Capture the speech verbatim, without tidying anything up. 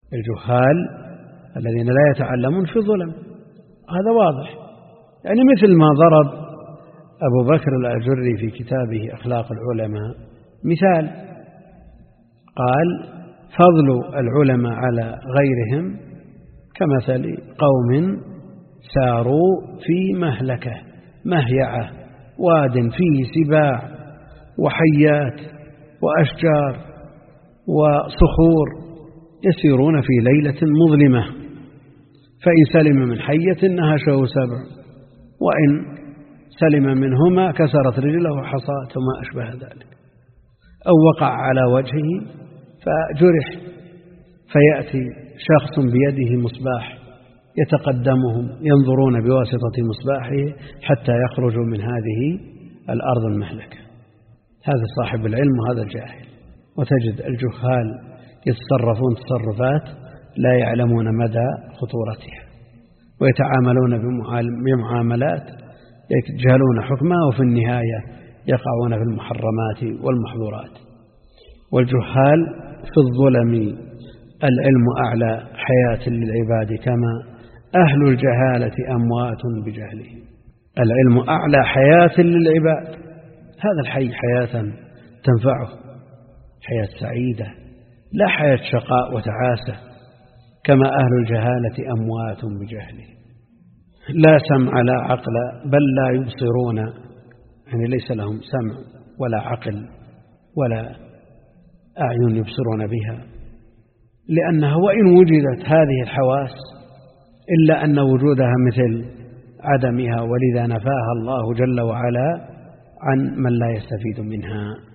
الجهال الذين لا يتعلمون في ظلم، هذا واضح. يعني مثل ما ضرب أبو بكر الآجري في كتابه أخلاق العلماء مثال، قال: فضل العلماء على غيرهم كمثل قوم ساروا في مهلكة مهيعة، واد فيه سباع وحيات وأشجار وصخور، يسيرون في ليلة مظلمة، فإن سلم من حية نهشه سبع، وإن سلم منهما كسرت رجله حصاة وما أشبه ذلك، أو وقع على وجهه فجرح، فيأتي شخص بيده مصباح يتقدمهم ينظرون بواسطة مصباحه حتى يخرجوا من هذه الأرض المهلكة. هذا صاحب العلم وهذا الجاهل. وتجد الجهال يتصرفون تصرفات لا يعلمون مدى خطورتها، ويتعاملون بمعاملات يجهلون حكمها، وفي النهاية يقعون في المحرمات والمحظورات. والجهال في الظلم العلم أعلى حياة للعباد، كما أهل الجهالة أموات بجهلهم. العلم أعلى حياة للعباد، هذا الحي حياة تنفعه، حياة سعيدة، لا حياة شقاء وتعاسة، كما أهل الجهالة أموات بجهلهم. لا سمع لا عقل بل لا يبصرون، يعني ليس لهم سمع ولا عقل ولا أعين يبصرون بها، لأنها وإن وجدت هذه الحواس إلا أن وجودها مثل عدمها، ولذا نفاها الله جل وعلا عن من لا يستفيد منها.